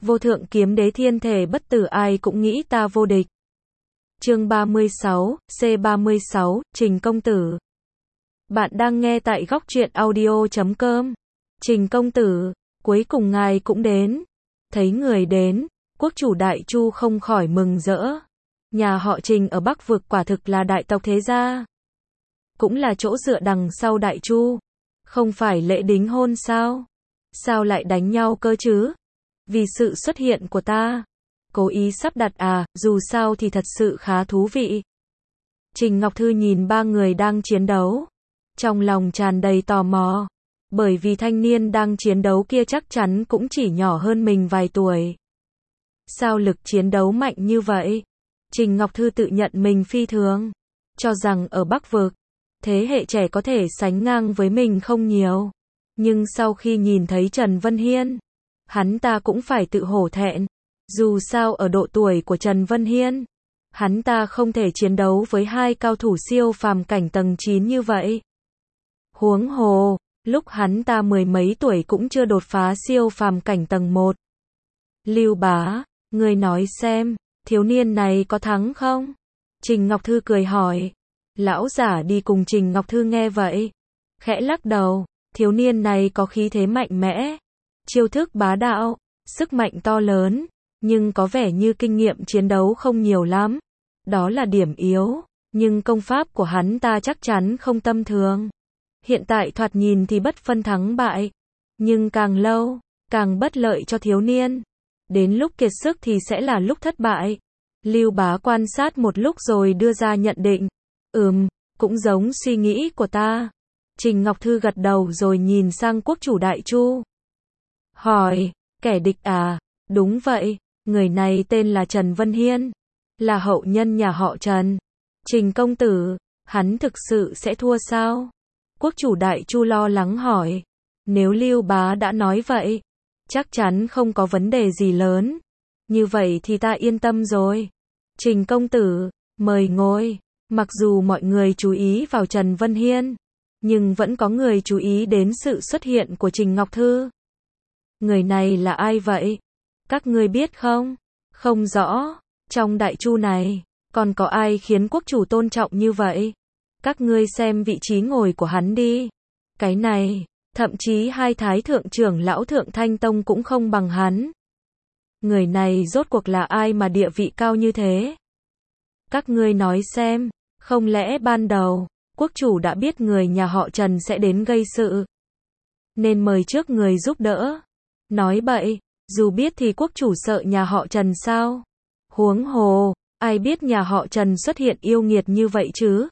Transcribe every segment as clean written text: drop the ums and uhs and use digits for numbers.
Vô thượng kiếm đế thiên thể bất tử ai cũng nghĩ ta vô địch. Chương 36, C36, Trình công tử. Bạn đang nghe tại góc truyện audio.com. Trình công tử, cuối cùng ngài cũng đến. Thấy người đến, quốc chủ Đại Chu không khỏi mừng rỡ. Nhà họ Trình ở Bắc vực quả thực là đại tộc thế gia. Cũng là chỗ dựa đằng sau Đại Chu. Không phải lễ đính hôn sao? Sao lại đánh nhau cơ chứ? Vì sự xuất hiện của ta. Cố ý sắp đặt à, dù sao thì thật sự khá thú vị. Trình Ngọc Thư nhìn ba người đang chiến đấu. Trong lòng tràn đầy tò mò. Bởi vì thanh niên đang chiến đấu kia chắc chắn cũng chỉ nhỏ hơn mình vài tuổi. Sao lực chiến đấu mạnh như vậy? Trình Ngọc Thư tự nhận mình phi thường. Cho rằng ở Bắc vực, thế hệ trẻ có thể sánh ngang với mình không nhiều. Nhưng sau khi nhìn thấy Trần Vân Hiên, hắn ta cũng phải tự hổ thẹn. Dù sao ở độ tuổi của Trần Vân Hiên, hắn ta không thể chiến đấu với hai cao thủ siêu phàm cảnh tầng 9 như vậy. Huống hồ, lúc hắn ta mười mấy tuổi cũng chưa đột phá siêu phàm cảnh tầng 1. Lưu Bá, ngươi nói xem, thiếu niên này có thắng không? Trình Ngọc Thư cười hỏi. Lão giả đi cùng Trình Ngọc Thư nghe vậy, khẽ lắc đầu, thiếu niên này có khí thế mạnh mẽ, chiêu thức bá đạo, sức mạnh to lớn, nhưng có vẻ như kinh nghiệm chiến đấu không nhiều lắm. Đó là điểm yếu, nhưng công pháp của hắn ta chắc chắn không tầm thường. Hiện tại thoạt nhìn thì bất phân thắng bại, nhưng càng lâu, càng bất lợi cho thiếu niên. Đến lúc kiệt sức thì sẽ là lúc thất bại. Lưu Bá quan sát một lúc rồi đưa ra nhận định. Cũng giống suy nghĩ của ta. Trình Ngọc Thư gật đầu rồi nhìn sang quốc chủ Đại Chu. Hỏi, kẻ địch à? Đúng vậy, người này tên là Trần Vân Hiên, là hậu nhân nhà họ Trần. Trình công tử, hắn thực sự sẽ thua sao? Quốc chủ Đại Chu lo lắng hỏi. Nếu Lưu Bá đã nói vậy, chắc chắn không có vấn đề gì lớn. Như vậy thì ta yên tâm rồi. Trình công tử, mời ngồi. Mặc dù mọi người chú ý vào Trần Vân Hiên, nhưng vẫn có người chú ý đến sự xuất hiện của Trình Ngọc Thư. Người này là ai vậy? Các ngươi biết không? Không rõ. Trong Đại Chu này, còn có ai khiến quốc chủ tôn trọng như vậy? Các ngươi xem vị trí ngồi của hắn đi. Cái này, thậm chí hai thái thượng trưởng lão Thượng Thanh Tông cũng không bằng hắn. Người này rốt cuộc là ai mà địa vị cao như thế? Các ngươi nói xem, không lẽ ban đầu, quốc chủ đã biết người nhà họ Trần sẽ đến gây sự, nên mời trước người giúp đỡ? Nói bậy, dù biết thì quốc chủ sợ nhà họ Trần sao? Huống hồ, ai biết nhà họ Trần xuất hiện yêu nghiệt như vậy chứ?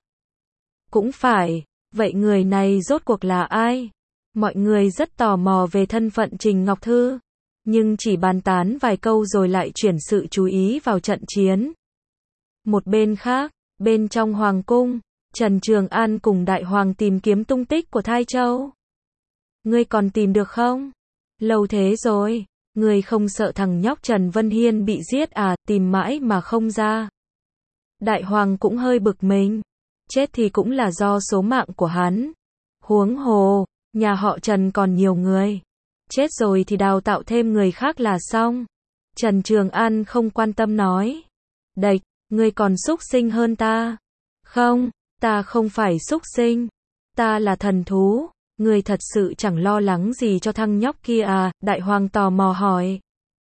Cũng phải, vậy người này rốt cuộc là ai? Mọi người rất tò mò về thân phận Trình Ngọc Thư, nhưng chỉ bàn tán vài câu rồi lại chuyển sự chú ý vào trận chiến. Một bên khác, bên trong hoàng cung, Trần Trường An cùng Đại Hoàng tìm kiếm tung tích của Thai Châu. Ngươi còn tìm được không? Lâu thế rồi, ngươi không sợ thằng nhóc Trần Vân Hiên bị giết à, tìm mãi mà không ra. Đại Hoàng cũng hơi bực mình, chết thì cũng là do số mạng của hắn. Huống hồ, nhà họ Trần còn nhiều người. Chết rồi thì đào tạo thêm người khác là xong. Trần Trường An không quan tâm nói. Địch, ngươi còn xúc sinh hơn ta. Không, ta không phải xúc sinh. Ta là thần thú. Ngươi thật sự chẳng lo lắng gì cho thằng nhóc kia à? Đại Hoàng tò mò hỏi.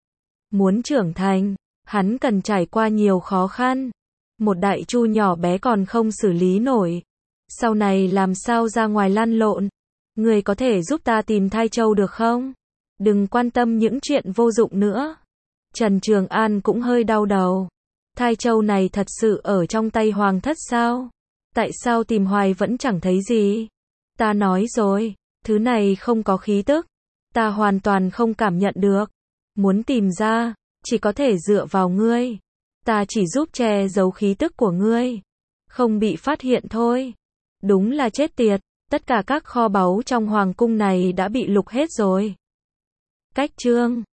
Muốn trưởng thành, hắn cần trải qua nhiều khó khăn. Một Đại Chu nhỏ bé còn không xử lý nổi. Sau này làm sao ra ngoài lăn lộn? Ngươi có thể giúp ta tìm Thai Châu được không? Đừng quan tâm những chuyện vô dụng nữa. Trần Trường An cũng hơi đau đầu. Thai Châu này thật sự ở trong tay Hoàng thất sao? Tại sao tìm hoài vẫn chẳng thấy gì? Ta nói rồi, thứ này không có khí tức. Ta hoàn toàn không cảm nhận được. Muốn tìm ra, chỉ có thể dựa vào ngươi. Ta chỉ giúp che giấu khí tức của ngươi, không bị phát hiện thôi. Đúng là chết tiệt, tất cả các kho báu trong hoàng cung này đã bị lục hết rồi. Cách chương